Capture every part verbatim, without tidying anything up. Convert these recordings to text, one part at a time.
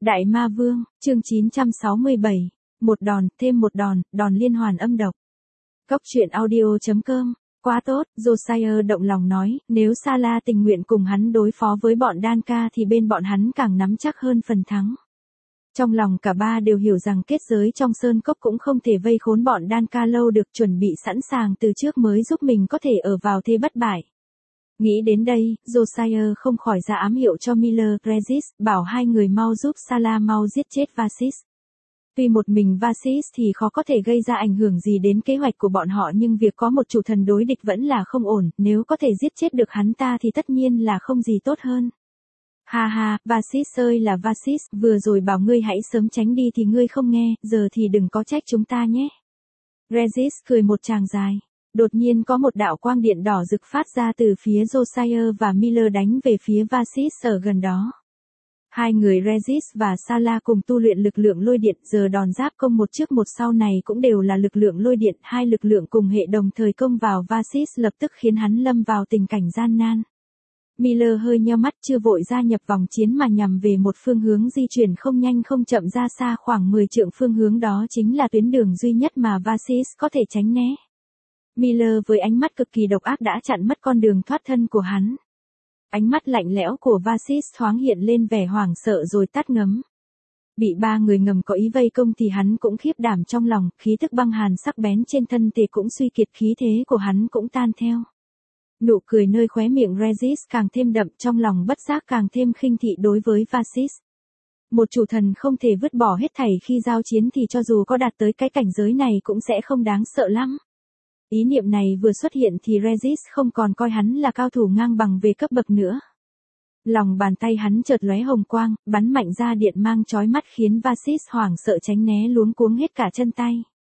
Đại Ma Vương, chương chín trăm sáu mươi bảy, một đòn, thêm một đòn, đòn liên hoàn âm độc. Cốc truyện audio chấm com, quá tốt, Josiah động lòng nói, nếu Salah tình nguyện cùng hắn đối phó với bọn Danka thì bên bọn hắn càng nắm chắc hơn phần thắng. Trong lòng cả ba đều hiểu rằng kết giới trong sơn cốc cũng không thể vây khốn bọn Danka lâu được, chuẩn bị sẵn sàng từ trước mới giúp mình có thể ở vào thế bất bại. Nghĩ đến đây, Josiah không khỏi ra ám hiệu cho Miller, Regis, bảo hai người mau giúp Salah mau giết chết Vasis. Tuy một mình Vasis thì khó có thể gây ra ảnh hưởng gì đến kế hoạch của bọn họ, nhưng việc có một chủ thần đối địch vẫn là không ổn, nếu có thể giết chết được hắn ta thì tất nhiên là không gì tốt hơn. Ha ha, Vasis ơi là Vasis, vừa rồi bảo ngươi hãy sớm tránh đi thì ngươi không nghe, giờ thì đừng có trách chúng ta nhé. Regis cười một tràng dài. Đột nhiên có một đạo quang điện đỏ rực phát ra từ phía Josiah và Miller đánh về phía Vasis ở gần đó. Hai người Regis và Salah cùng tu luyện lực lượng lôi điện, giờ đòn giáp công một trước một sau này cũng đều là lực lượng lôi điện, hai lực lượng cùng hệ đồng thời công vào Vasis lập tức khiến hắn lâm vào tình cảnh gian nan. Miller hơi nheo mắt, chưa vội gia nhập vòng chiến mà nhằm về một phương hướng di chuyển không nhanh không chậm ra xa khoảng mười trượng, phương hướng đó chính là tuyến đường duy nhất mà Vasis có thể tránh né. Miller với ánh mắt cực kỳ độc ác đã chặn mất con đường thoát thân của hắn. Ánh mắt lạnh lẽo của Vasis thoáng hiện lên vẻ hoảng sợ rồi tắt ngấm. Bị ba người ngầm có ý vây công thì hắn cũng khiếp đảm trong lòng, khí thức băng hàn sắc bén trên thân thể cũng suy kiệt, khí thế của hắn cũng tan theo. Nụ cười nơi khóe miệng Regis càng thêm đậm, trong lòng bất giác càng thêm khinh thị đối với Vasis. Một chủ thần không thể vứt bỏ hết thảy khi giao chiến thì cho dù có đạt tới cái cảnh giới này cũng sẽ không đáng sợ lắm. Ý niệm này vừa xuất hiện thì Regis không còn coi hắn là cao thủ ngang bằng về cấp bậc nữa. Lòng bàn tay hắn chợt lóe hồng quang, bắn mạnh ra điện mang chói mắt khiến Vasis hoảng sợ tránh né luống cuống hết cả chân tay.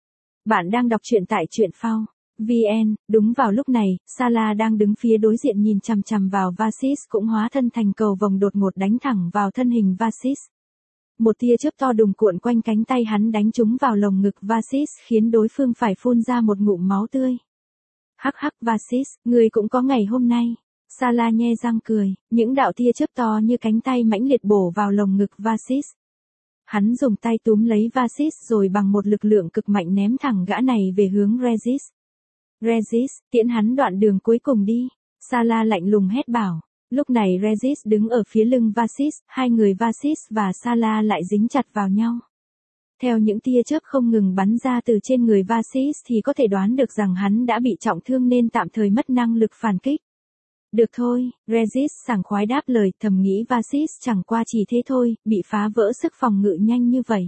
Bạn đang đọc truyện tại truyện phao vê en, đúng vào lúc này, Salah đang đứng phía đối diện nhìn chằm chằm vào Vasis cũng hóa thân thành cầu vồng đột ngột đánh thẳng vào thân hình Vasis. Một tia chớp to đùng cuộn quanh cánh tay hắn đánh trúng vào lồng ngực Vasis khiến đối phương phải phun ra một ngụm máu tươi. Hắc hắc Vasis, ngươi cũng có ngày hôm nay. Salah nhe răng cười, những đạo tia chớp to như cánh tay mãnh liệt bổ vào lồng ngực Vasis. Hắn dùng tay túm lấy Vasis rồi bằng một lực lượng cực mạnh ném thẳng gã này về hướng Regis. Regis, tiễn hắn đoạn đường cuối cùng đi. Salah lạnh lùng hét bảo. Lúc này Regis đứng ở phía lưng Vasis, hai người Vasis và Salah lại dính chặt vào nhau. Theo những tia chớp không ngừng bắn ra từ trên người Vasis thì có thể đoán được rằng hắn đã bị trọng thương nên tạm thời mất năng lực phản kích. Được thôi, Regis sảng khoái đáp lời, thầm nghĩ Vasis chẳng qua chỉ thế thôi, bị phá vỡ sức phòng ngự nhanh như vậy.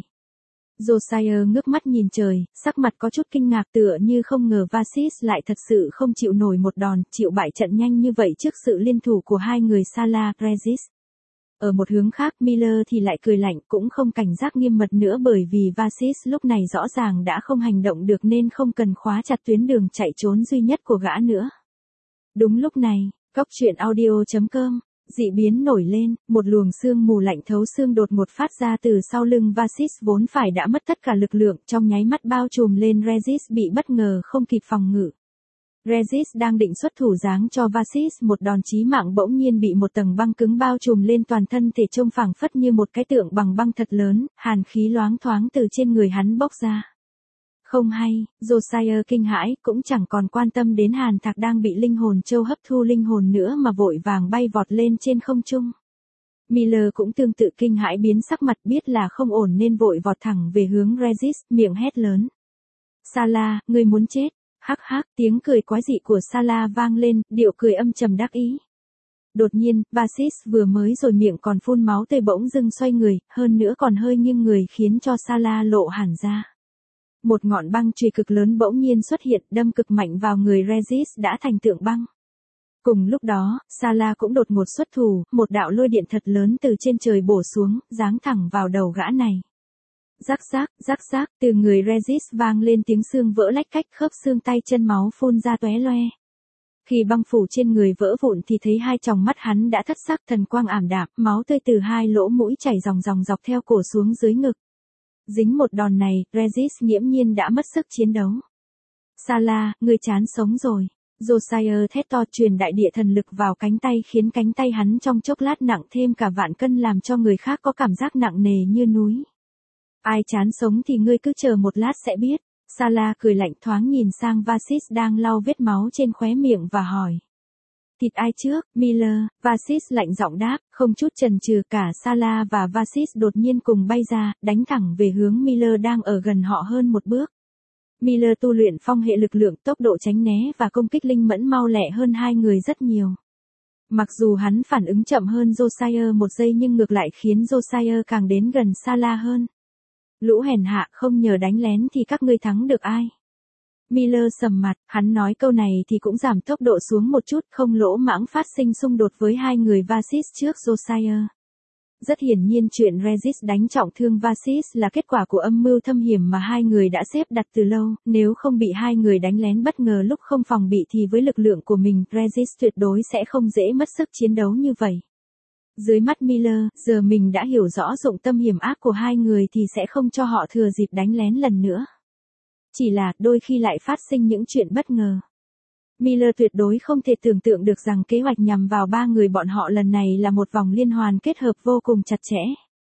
Josiah ngước mắt nhìn trời, sắc mặt có chút kinh ngạc, tựa như không ngờ Vasis lại thật sự không chịu nổi một đòn, chịu bại trận nhanh như vậy trước sự liên thủ của hai người Salah, Regis. Ở một hướng khác, Miller thì lại cười lạnh, cũng không cảnh giác nghiêm mật nữa bởi vì Vasis lúc này rõ ràng đã không hành động được nên không cần khóa chặt tuyến đường chạy trốn duy nhất của gã nữa. Đúng lúc này, cốc truyện audio chấm com, dị biến nổi lên, một luồng sương mù lạnh thấu xương đột ngột phát ra từ sau lưng Vasis vốn phải đã mất tất cả lực lượng, trong nháy mắt bao trùm lên Regis bị bất ngờ không kịp phòng ngự. Regis đang định xuất thủ giáng cho Vasis một đòn chí mạng bỗng nhiên bị một tầng băng cứng bao trùm lên toàn thân thể, trông phảng phất như một cái tượng bằng băng thật lớn, hàn khí loáng thoáng từ trên người hắn bốc ra. Không hay, Josiah kinh hãi, cũng chẳng còn quan tâm đến hàn thạc đang bị linh hồn châu hấp thu linh hồn nữa mà vội vàng bay vọt lên trên không trung. Miller cũng tương tự kinh hãi biến sắc mặt, biết là không ổn nên vội vọt thẳng về hướng Regis, miệng hét lớn. Salah, ngươi muốn chết. Hắc hắc, tiếng cười quái dị của Salah vang lên, điệu cười âm trầm đắc ý. Đột nhiên, Vasis vừa mới rồi miệng còn phun máu tươi bỗng dưng xoay người, hơn nữa còn hơi nghiêng người khiến cho Salah lộ hẳn ra. Một ngọn băng chùy cực lớn bỗng nhiên xuất hiện, đâm cực mạnh vào người Regis đã thành tượng băng. Cùng lúc đó, Salah cũng đột ngột xuất thủ, một đạo lôi điện thật lớn từ trên trời bổ xuống, giáng thẳng vào đầu gã này. Rắc rác, rắc rác, từ người Regis vang lên tiếng xương vỡ lách cách, khớp xương tay chân máu phun ra tóe loe. Khi băng phủ trên người vỡ vụn thì thấy hai tròng mắt hắn đã thất sắc, thần quang ảm đạm, máu tươi từ hai lỗ mũi chảy ròng ròng dọc theo cổ xuống dưới ngực. Dính một đòn này, Regis nghiễm nhiên đã mất sức chiến đấu. Salah, ngươi chán sống rồi. Josiah thét to truyền đại địa thần lực vào cánh tay khiến cánh tay hắn trong chốc lát nặng thêm cả vạn cân làm cho người khác có cảm giác nặng nề như núi. Ai chán sống thì ngươi cứ chờ một lát sẽ biết. Salah cười lạnh thoáng nhìn sang Vasis đang lau vết máu trên khóe miệng và hỏi. Thịt ai trước, Miller? Vasis lạnh giọng đáp, không chút chần chừ. Cả Salah và Vasis đột nhiên cùng bay ra, đánh thẳng về hướng Miller đang ở gần họ hơn một bước. Miller tu luyện phong hệ lực lượng, tốc độ tránh né và công kích linh mẫn mau lẹ hơn hai người rất nhiều. Mặc dù hắn phản ứng chậm hơn Josiah một giây nhưng ngược lại khiến Josiah càng đến gần Salah hơn. Lũ hèn hạ, không nhờ đánh lén thì các ngươi thắng được ai? Miller sầm mặt, hắn nói câu này thì cũng giảm tốc độ xuống một chút, không lỗ mãng phát sinh xung đột với hai người Vasis trước Josiah. Rất hiển nhiên chuyện Regis đánh trọng thương Vasis là kết quả của âm mưu thâm hiểm mà hai người đã xếp đặt từ lâu, nếu không bị hai người đánh lén bất ngờ lúc không phòng bị thì với lực lượng của mình, Regis tuyệt đối sẽ không dễ mất sức chiến đấu như vậy. Dưới mắt Miller, giờ mình đã hiểu rõ dụng tâm hiểm ác của hai người thì sẽ không cho họ thừa dịp đánh lén lần nữa. Chỉ là, đôi khi lại phát sinh những chuyện bất ngờ. Miller tuyệt đối không thể tưởng tượng được rằng kế hoạch nhằm vào ba người bọn họ lần này là một vòng liên hoàn kết hợp vô cùng chặt chẽ.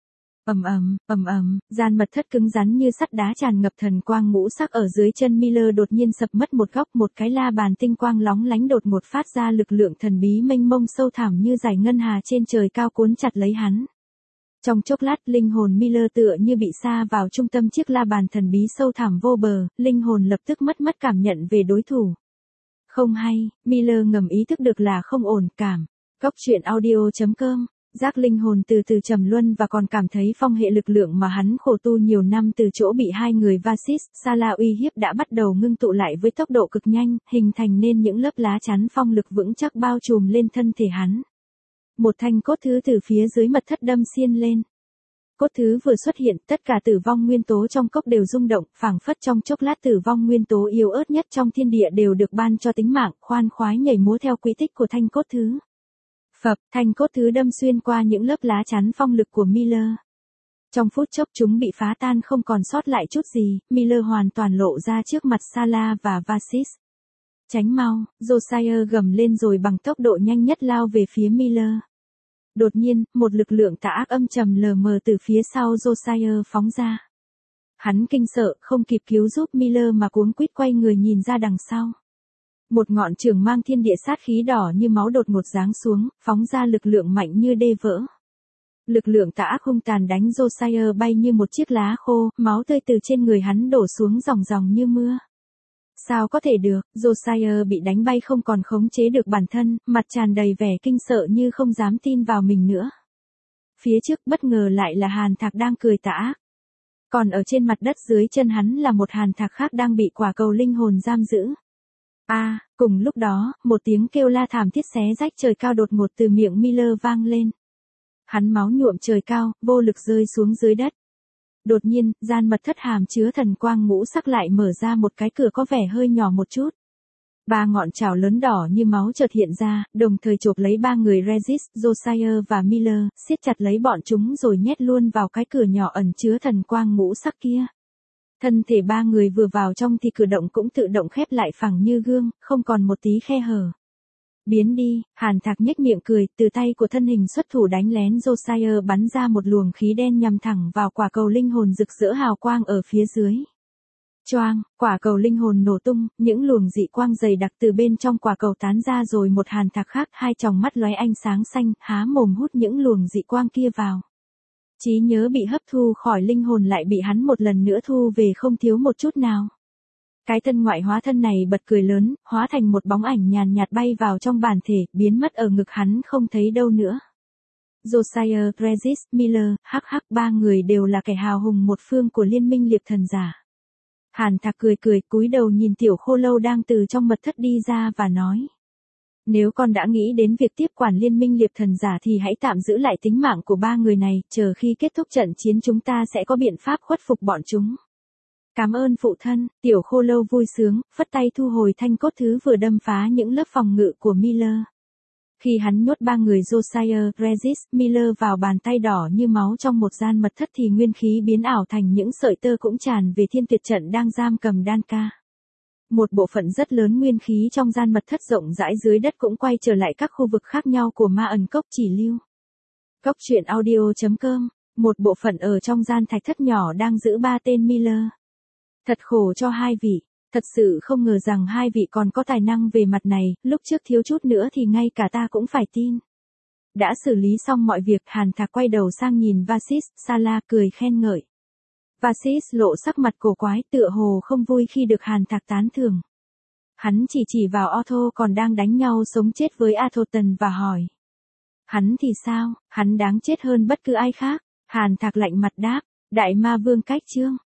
Ầm ầm, ầm ầm, gian mật thất cứng rắn như sắt đá tràn ngập thần quang ngũ sắc ở dưới chân Miller đột nhiên sập mất một góc, một cái la bàn tinh quang lóng lánh đột ngột phát ra lực lượng thần bí mênh mông sâu thẳm như dải ngân hà trên trời cao cuốn chặt lấy hắn. Trong chốc lát, linh hồn Miller tựa như bị sa vào trung tâm chiếc la bàn thần bí sâu thẳm vô bờ, linh hồn lập tức mất mất cảm nhận về đối thủ. Không hay, Miller ngầm ý thức được là không ổn cảm. Góc truyện audio chấm com, giác linh hồn từ từ trầm luân và còn cảm thấy phong hệ lực lượng mà hắn khổ tu nhiều năm từ chỗ bị hai người Vasis, Salah uy hiếp đã bắt đầu ngưng tụ lại với tốc độ cực nhanh, hình thành nên những lớp lá chắn phong lực vững chắc bao trùm lên thân thể hắn. Một thanh cốt thứ từ phía dưới mật thất đâm xiên lên. Cốt thứ vừa xuất hiện, tất cả tử vong nguyên tố trong cốc đều rung động, phảng phất trong chốc lát tử vong nguyên tố yếu ớt nhất trong thiên địa đều được ban cho tính mạng, khoan khoái nhảy múa theo quỹ tích của thanh cốt thứ. Phập, thanh cốt thứ đâm xuyên qua những lớp lá chắn phong lực của Miller. Trong phút chốc chúng bị phá tan không còn sót lại chút gì, Miller hoàn toàn lộ ra trước mặt Salah và Vasis. Tránh mau, Josiah gầm lên rồi bằng tốc độ nhanh nhất lao về phía Miller. Đột nhiên, một lực lượng tà ác âm trầm lờ mờ từ phía sau Josiah phóng ra. Hắn kinh sợ, không kịp cứu giúp Miller mà cuống quýt quay người nhìn ra đằng sau. Một ngọn trường mang thiên địa sát khí đỏ như máu đột ngột giáng xuống, phóng ra lực lượng mạnh như đê vỡ. Lực lượng tà ác hung tàn đánh Josiah bay như một chiếc lá khô, máu tươi từ trên người hắn đổ xuống ròng ròng như mưa. Sao có thể được, Josiah bị đánh bay không còn khống chế được bản thân, mặt tràn đầy vẻ kinh sợ như không dám tin vào mình nữa. Phía trước bất ngờ lại là Hàn Thạc đang cười tà ác. Còn ở trên mặt đất dưới chân hắn là một Hàn Thạc khác đang bị quả cầu linh hồn giam giữ. A, à, cùng lúc đó, một tiếng kêu la thảm thiết xé rách trời cao đột ngột từ miệng Miller vang lên. Hắn máu nhuộm trời cao, vô lực rơi xuống dưới đất. Đột nhiên, gian mật thất hàm chứa thần quang ngũ sắc lại mở ra một cái cửa có vẻ hơi nhỏ một chút. Ba ngọn chảo lớn đỏ như máu chợt hiện ra, đồng thời chộp lấy ba người Regis, Josiah và Miller, siết chặt lấy bọn chúng rồi nhét luôn vào cái cửa nhỏ ẩn chứa thần quang ngũ sắc kia. Thân thể ba người vừa vào trong thì cửa động cũng tự động khép lại phẳng như gương, không còn một tí khe hở. Biến đi, Hàn Thạc nhếch miệng cười, từ tay của thân hình xuất thủ đánh lén Josiah bắn ra một luồng khí đen nhằm thẳng vào quả cầu linh hồn rực rỡ hào quang ở phía dưới. Choang, quả cầu linh hồn nổ tung, những luồng dị quang dày đặc từ bên trong quả cầu tán ra rồi một Hàn Thạc khác, hai tròng mắt lóe ánh sáng xanh, há mồm hút những luồng dị quang kia vào. Trí nhớ bị hấp thu khỏi linh hồn lại bị hắn một lần nữa thu về không thiếu một chút nào. Cái thân ngoại hóa thân này bật cười lớn, hóa thành một bóng ảnh nhàn nhạt bay vào trong bản thể, biến mất ở ngực hắn không thấy đâu nữa. Josiah, Regis, Miller, hắc hắc ba người đều là kẻ hào hùng một phương của liên minh liệp thần giả. Hàn Thạc cười cười, cúi đầu nhìn tiểu khô lâu đang từ trong mật thất đi ra và nói. Nếu con đã nghĩ đến việc tiếp quản liên minh liệp thần giả thì hãy tạm giữ lại tính mạng của ba người này, chờ khi kết thúc trận chiến chúng ta sẽ có biện pháp khuất phục bọn chúng. Cảm ơn phụ thân, tiểu khô lâu vui sướng, phất tay thu hồi thanh cốt thứ vừa đâm phá những lớp phòng ngự của Miller. Khi hắn nhốt ba người Josiah, Regis, Miller vào bàn tay đỏ như máu trong một gian mật thất thì nguyên khí biến ảo thành những sợi tơ cũng tràn về thiên tuyệt trận đang giam cầm Danka. Một bộ phận rất lớn nguyên khí trong gian mật thất rộng rãi dưới đất cũng quay trở lại các khu vực khác nhau của ma ẩn cốc chỉ lưu. Cốc truyện audio.com, một bộ phận ở trong gian thạch thất nhỏ đang giữ ba tên Miller. Thật khổ cho hai vị, thật sự không ngờ rằng hai vị còn có tài năng về mặt này, lúc trước thiếu chút nữa thì ngay cả ta cũng phải tin. Đã xử lý xong mọi việc, Hàn Thạc quay đầu sang nhìn Vasis, Sala cười khen ngợi. Vasis lộ sắc mặt cổ quái, tựa hồ không vui khi được Hàn Thạc tán thưởng. Hắn chỉ chỉ vào Otho còn đang đánh nhau sống chết với Athoton và hỏi. Hắn thì sao, hắn đáng chết hơn bất cứ ai khác. Hàn Thạc lạnh mặt đáp, Đại Ma Vương Cách Chương,